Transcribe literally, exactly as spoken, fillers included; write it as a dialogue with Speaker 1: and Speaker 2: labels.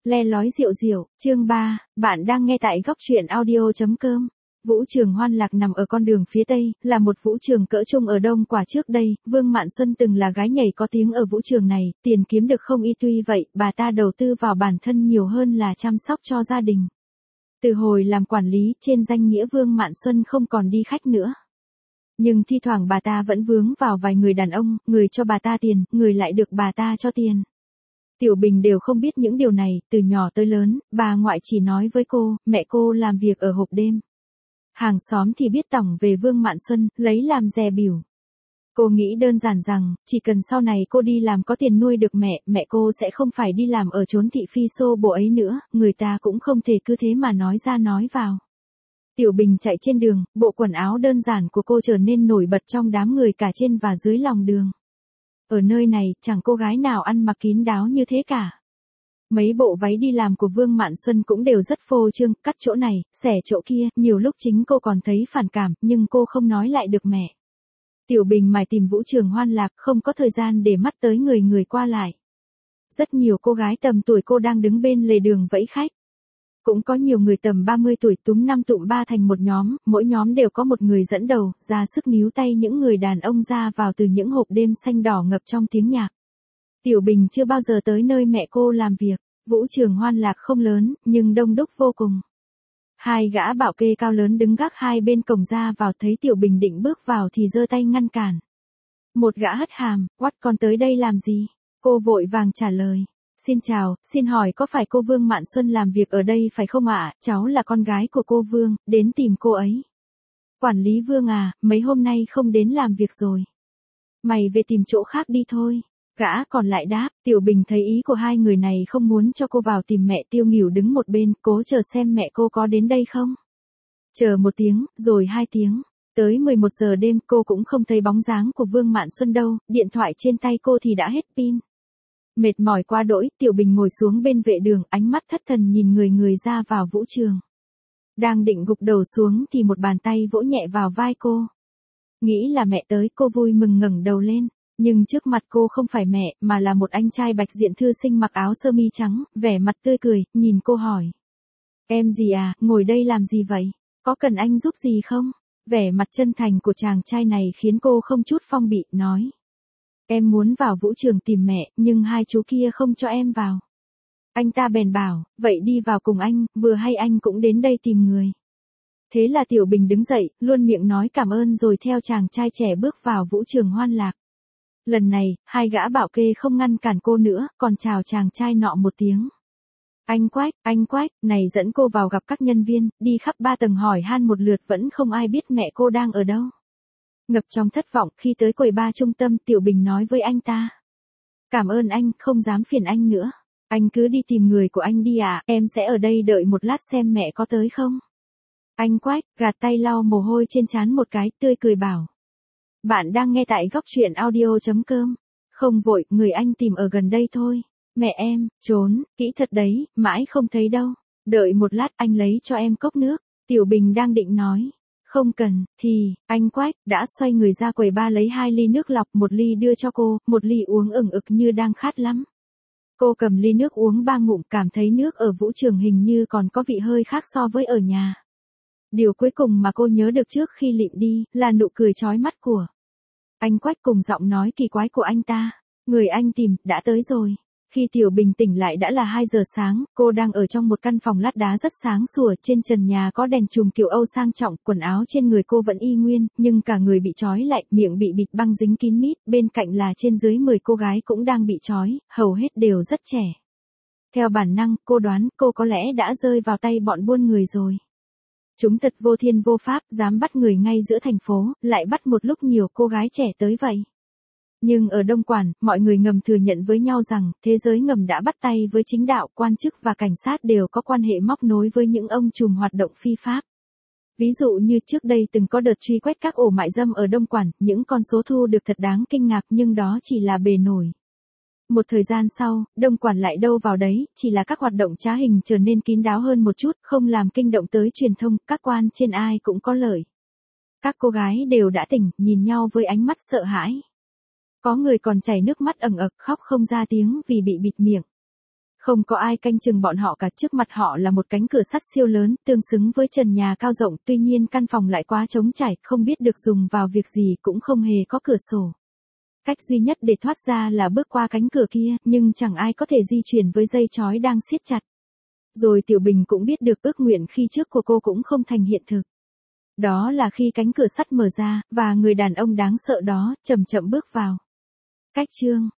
Speaker 1: Le lói rượu rượu, chương ba, bạn đang nghe tại góc truyện audio.com. Vũ trường Hoan Lạc nằm ở con đường phía Tây, là một vũ trường cỡ trung ở Đông Quả trước đây, Vương Mạn Xuân từng là gái nhảy có tiếng ở vũ trường này, tiền kiếm được không y tuy vậy, bà ta đầu tư vào bản thân nhiều hơn là chăm sóc cho gia đình. Từ hồi làm quản lý, trên danh nghĩa Vương Mạn Xuân không còn đi khách nữa. Nhưng thi thoảng bà ta vẫn vướng vào vài người đàn ông, người cho bà ta tiền, người lại được bà ta cho tiền. Tiểu Bình đều không biết những điều này, từ nhỏ tới lớn, bà ngoại chỉ nói với cô, mẹ cô làm việc ở hộp đêm. Hàng xóm thì biết tỏng về Vương Mạn Xuân, lấy làm dè bỉu. Cô nghĩ đơn giản rằng, chỉ cần sau này cô đi làm có tiền nuôi được mẹ, mẹ cô sẽ không phải đi làm ở chốn thị phi xô bồ ấy nữa, người ta cũng không thể cứ thế mà nói ra nói vào. Tiểu Bình chạy trên đường, bộ quần áo đơn giản của cô trở nên nổi bật trong đám người cả trên và dưới lòng đường. Ở nơi này, chẳng cô gái nào ăn mặc kín đáo như thế cả. Mấy bộ váy đi làm của Vương Mạn Xuân cũng đều rất phô trương, cắt chỗ này, xẻ chỗ kia, nhiều lúc chính cô còn thấy phản cảm, nhưng cô không nói lại được mẹ. Tiểu Bình mải tìm vũ trường Hoan Lạc, không có thời gian để mắt tới người người qua lại. Rất nhiều cô gái tầm tuổi cô đang đứng bên lề đường vẫy khách. Cũng có nhiều người tầm ba mươi tuổi túm năm tụm ba thành một nhóm, mỗi nhóm đều có một người dẫn đầu, ra sức níu tay những người đàn ông ra vào từ những hộp đêm xanh đỏ ngập trong tiếng nhạc. Tiểu Bình chưa bao giờ tới nơi mẹ cô làm việc, vũ trường Hoan Lạc không lớn, nhưng đông đúc vô cùng. Hai gã bảo kê cao lớn đứng gác hai bên cổng ra vào, thấy Tiểu Bình định bước vào thì giơ tay ngăn cản. Một gã hất hàm, quát con tới đây làm gì? Cô vội vàng trả lời. Xin chào, xin hỏi có phải cô Vương Mạn Xuân làm việc ở đây phải không ạ? Cháu là con gái của cô Vương, đến tìm cô ấy. Quản lý Vương à, mấy hôm nay không đến làm việc rồi. Mày về tìm chỗ khác đi thôi. Gã còn lại đáp, Tiểu Bình thấy ý của hai người này không muốn cho cô vào tìm mẹ. Tiêu Nghỉu đứng một bên, cố chờ xem mẹ cô có đến đây không. Chờ một tiếng, rồi hai tiếng. Tới mười một giờ đêm cô cũng không thấy bóng dáng của Vương Mạn Xuân đâu, điện thoại trên tay cô thì đã hết pin. Mệt mỏi quá đỗi, Tiểu Bình ngồi xuống bên vệ đường, ánh mắt thất thần nhìn người người ra vào vũ trường. Đang định gục đầu xuống thì một bàn tay vỗ nhẹ vào vai cô. Nghĩ là mẹ tới, cô vui mừng ngẩng đầu lên, nhưng trước mặt cô không phải mẹ, mà là một anh trai bạch diện thư sinh mặc áo sơ mi trắng, vẻ mặt tươi cười, nhìn cô hỏi. Em gì à, ngồi đây làm gì vậy? Có cần anh giúp gì không? Vẻ mặt chân thành của chàng trai này khiến cô không chút phong bị, nói. Em muốn vào vũ trường tìm mẹ, nhưng hai chú kia không cho em vào. Anh ta bèn bảo, vậy đi vào cùng anh, vừa hay anh cũng đến đây tìm người. Thế là Tiểu Bình đứng dậy, luôn miệng nói cảm ơn rồi theo chàng trai trẻ bước vào vũ trường Hoan Lạc. Lần này, hai gã bảo kê không ngăn cản cô nữa, còn chào chàng trai nọ một tiếng. Anh Quách, anh Quách, này dẫn cô vào gặp các nhân viên, đi khắp ba tầng hỏi han một lượt vẫn không ai biết mẹ cô đang ở đâu. Ngập trong thất vọng, khi tới quầy ba trung tâm, Tiểu Bình nói với anh ta. Cảm ơn anh, không dám phiền anh nữa. Anh cứ đi tìm người của anh đi ạ, à, em sẽ ở đây đợi một lát xem mẹ có tới không. Anh Quách, gạt tay lau mồ hôi trên trán một cái, tươi cười bảo. Bạn đang nghe tại góc truyện audio.com. Không vội, người anh tìm ở gần đây thôi. Mẹ em, trốn, kỹ thật đấy, mãi không thấy đâu. Đợi một lát anh lấy cho em cốc nước. Tiểu Bình đang định nói. Không cần, thì, anh Quách, đã xoay người ra quầy ba lấy hai ly nước lọc, một ly đưa cho cô, một ly uống ửng ực như đang khát lắm. Cô cầm ly nước uống ba ngụm, cảm thấy nước ở vũ trường hình như còn có vị hơi khác so với ở nhà. Điều cuối cùng mà cô nhớ được trước khi lịm đi, là nụ cười chói mắt của anh Quách cùng giọng nói kỳ quái của anh ta. Người anh tìm, đã tới rồi. Khi Tiểu Bình tỉnh lại đã là hai giờ sáng, cô đang ở trong một căn phòng lát đá rất sáng sủa, trên trần nhà có đèn chùm kiểu Âu sang trọng, quần áo trên người cô vẫn y nguyên, nhưng cả người bị trói lại, miệng bị bịt băng dính kín mít, bên cạnh là trên dưới mười cô gái cũng đang bị trói, hầu hết đều rất trẻ. Theo bản năng, cô đoán cô có lẽ đã rơi vào tay bọn buôn người rồi. Chúng thật vô thiên vô pháp, dám bắt người ngay giữa thành phố, lại bắt một lúc nhiều cô gái trẻ tới vậy. Nhưng ở Đông Quản, mọi người ngầm thừa nhận với nhau rằng, thế giới ngầm đã bắt tay với chính đạo, quan chức và cảnh sát đều có quan hệ móc nối với những ông trùm hoạt động phi pháp. Ví dụ như trước đây từng có đợt truy quét các ổ mại dâm ở Đông Quản, những con số thu được thật đáng kinh ngạc nhưng đó chỉ là bề nổi. Một thời gian sau, Đông Quản lại đâu vào đấy, chỉ là các hoạt động trá hình trở nên kín đáo hơn một chút, không làm kinh động tới truyền thông, các quan trên ai cũng có lợi. Các cô gái đều đã tỉnh, nhìn nhau với ánh mắt sợ hãi. Có người còn chảy nước mắt ẩn ực khóc không ra tiếng vì bị bịt miệng. Không có ai canh chừng bọn họ cả, trước mặt họ là một cánh cửa sắt siêu lớn, tương xứng với trần nhà cao rộng, tuy nhiên căn phòng lại quá trống trải, không biết được dùng vào việc gì, cũng không hề có cửa sổ. Cách duy nhất để thoát ra là bước qua cánh cửa kia, nhưng chẳng ai có thể di chuyển với dây trói đang siết chặt. Rồi Tiểu Bình cũng biết được ước nguyện khi trước của cô cũng không thành hiện thực. Đó là khi cánh cửa sắt mở ra, và người đàn ông đáng sợ đó, chậm chậm bước vào. Cách chương